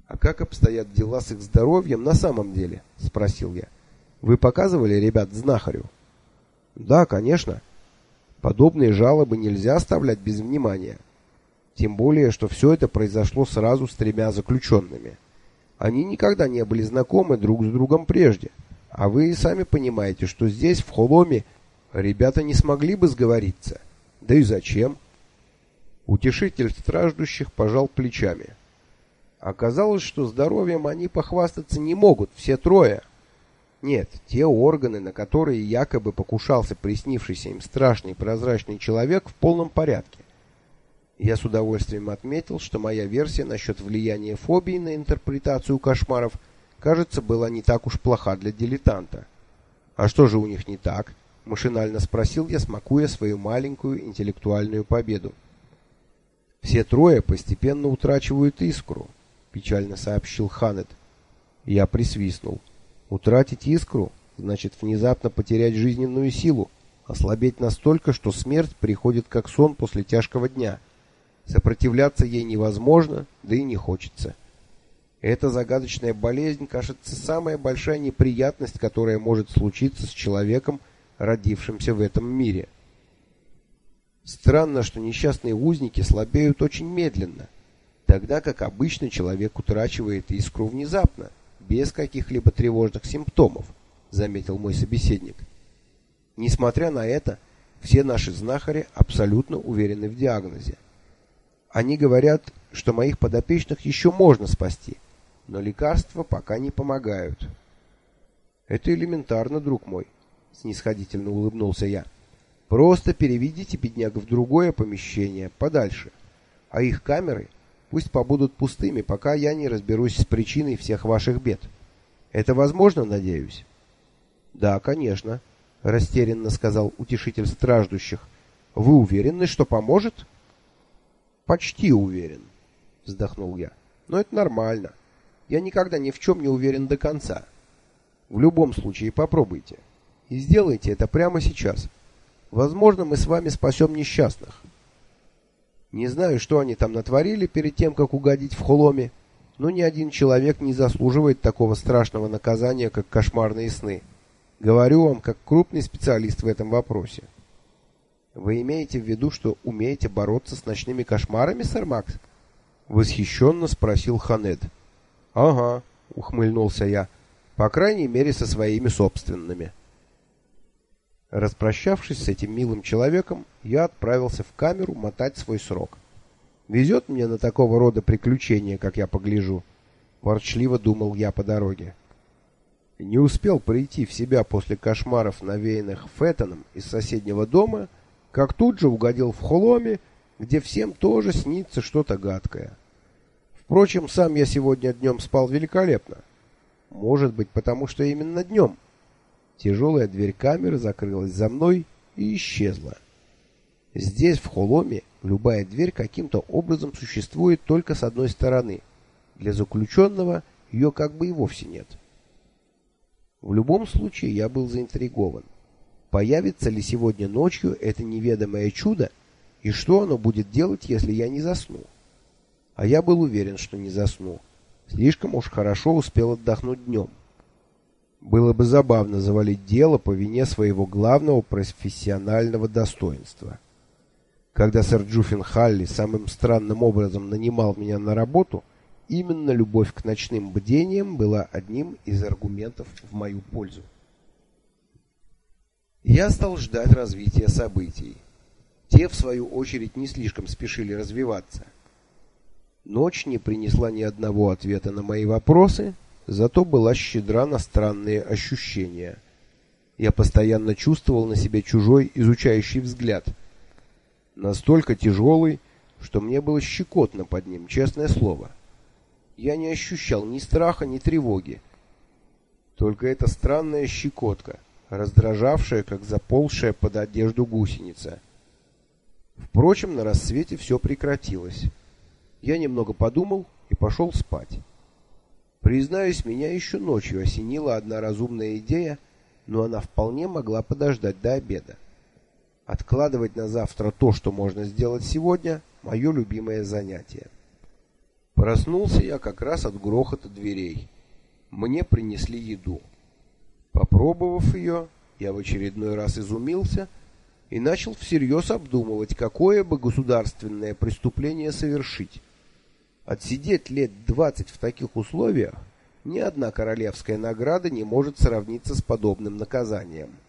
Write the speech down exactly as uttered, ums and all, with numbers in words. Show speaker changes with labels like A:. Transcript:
A: «А как обстоят дела с их здоровьем на самом деле?» — спросил я. «Вы показывали ребят знахарю?» «Да, конечно. Подобные жалобы нельзя оставлять без внимания. Тем более, что все это произошло сразу с тремя заключенными. Они никогда не были знакомы друг с другом прежде. А вы и сами понимаете, что здесь, в Холоме, ребята не смогли бы сговориться. Да и зачем?» Утешитель страждущих пожал плечами. Оказалось, что здоровьем они похвастаться не могут, все трое. Нет, те органы, на которые якобы покушался приснившийся им страшный прозрачный человек, в полном порядке. Я с удовольствием отметил, что моя версия насчет влияния фобии на интерпретацию кошмаров, кажется, была не так уж плоха для дилетанта. «А что же у них не так?» — машинально спросил я, смакуя свою маленькую интеллектуальную победу. «Все трое постепенно утрачивают искру», — печально сообщил Ханет. Я присвистнул. «Утратить искру значит внезапно потерять жизненную силу, ослабеть настолько, что смерть приходит как сон после тяжкого дня. Сопротивляться ей невозможно, да и не хочется. Эта загадочная болезнь, кажется, самая большая неприятность, которая может случиться с человеком, родившимся в этом мире. Странно, что несчастные узники слабеют очень медленно, тогда как обычно человек утрачивает искру внезапно, без каких-либо тревожных симптомов», — заметил мой собеседник. Несмотря на это, все наши знахари абсолютно уверены в диагнозе. Они говорят, что моих подопечных еще можно спасти, но лекарства пока не помогают. «Это элементарно, друг мой», — снисходительно улыбнулся я. «Просто переведите бедняк в другое помещение, подальше, а их камеры пусть побудут пустыми, пока я не разберусь с причиной всех ваших бед. Это возможно, надеюсь?» «Да, конечно», — растерянно сказал утешитель страждущих. «Вы уверены, что поможет?» «Почти уверен», — вздохнул я. «Но это нормально. Я никогда ни в чем не уверен до конца. В любом случае попробуйте. И сделайте это прямо сейчас. Возможно, мы с вами спасем несчастных». Не знаю, что они там натворили перед тем, как угодить в Холоме, но ни один человек не заслуживает такого страшного наказания, как кошмарные сны. Говорю вам, как крупный специалист в этом вопросе. «Вы имеете в виду, что умеете бороться с ночными кошмарами, сэр Макс?» — восхищенно спросил Ханет. «Ага», — ухмыльнулся я, — «по крайней мере, со своими собственными». Распрощавшись с этим милым человеком, я отправился в камеру мотать свой срок. «Везет мне на такого рода приключения, как я погляжу», — ворчливо думал я по дороге. Не успел прийти в себя после кошмаров, навеянных Феттоном из соседнего дома, как тут же угодил в Холоме, где всем тоже снится что-то гадкое. Впрочем, сам я сегодня днем спал великолепно. Может быть, потому что именно днем. Тяжелая дверь камеры закрылась за мной и исчезла. Здесь, в Холоме, любая дверь каким-то образом существует только с одной стороны. Для заключенного ее как бы и вовсе нет. В любом случае, я был заинтригован. Появится ли сегодня ночью это неведомое чудо, и что оно будет делать, если я не засну? А я был уверен, что не засну. Слишком уж хорошо успел отдохнуть днем. Было бы забавно завалить дело по вине своего главного профессионального достоинства. Когда сэр Джуффин Халли самым странным образом нанимал меня на работу, именно любовь к ночным бдениям была одним из аргументов в мою пользу. Я стал ждать развития событий. Те, в свою очередь, не слишком спешили развиваться. Ночь не принесла ни одного ответа на мои вопросы, зато была щедра на странные ощущения. Я постоянно чувствовал на себе чужой изучающий взгляд. Настолько тяжелый, что мне было щекотно под ним, честное слово. Я не ощущал ни страха, ни тревоги. Только эта странная щекотка, раздражавшая, как заползшая под одежду гусеница. Впрочем, на рассвете все прекратилось. Я немного подумал и пошел спать. Признаюсь, меня еще ночью осенила одна разумная идея, но она вполне могла подождать до обеда. Откладывать на завтра то, что можно сделать сегодня, мое любимое занятие. Проснулся я как раз от грохота дверей. Мне принесли еду. Попробовав ее, я в очередной раз изумился и начал всерьез обдумывать, какое бы государственное преступление совершить. Отсидеть лет двадцать в таких условиях ни одна королевская награда не может сравниться с подобным наказанием.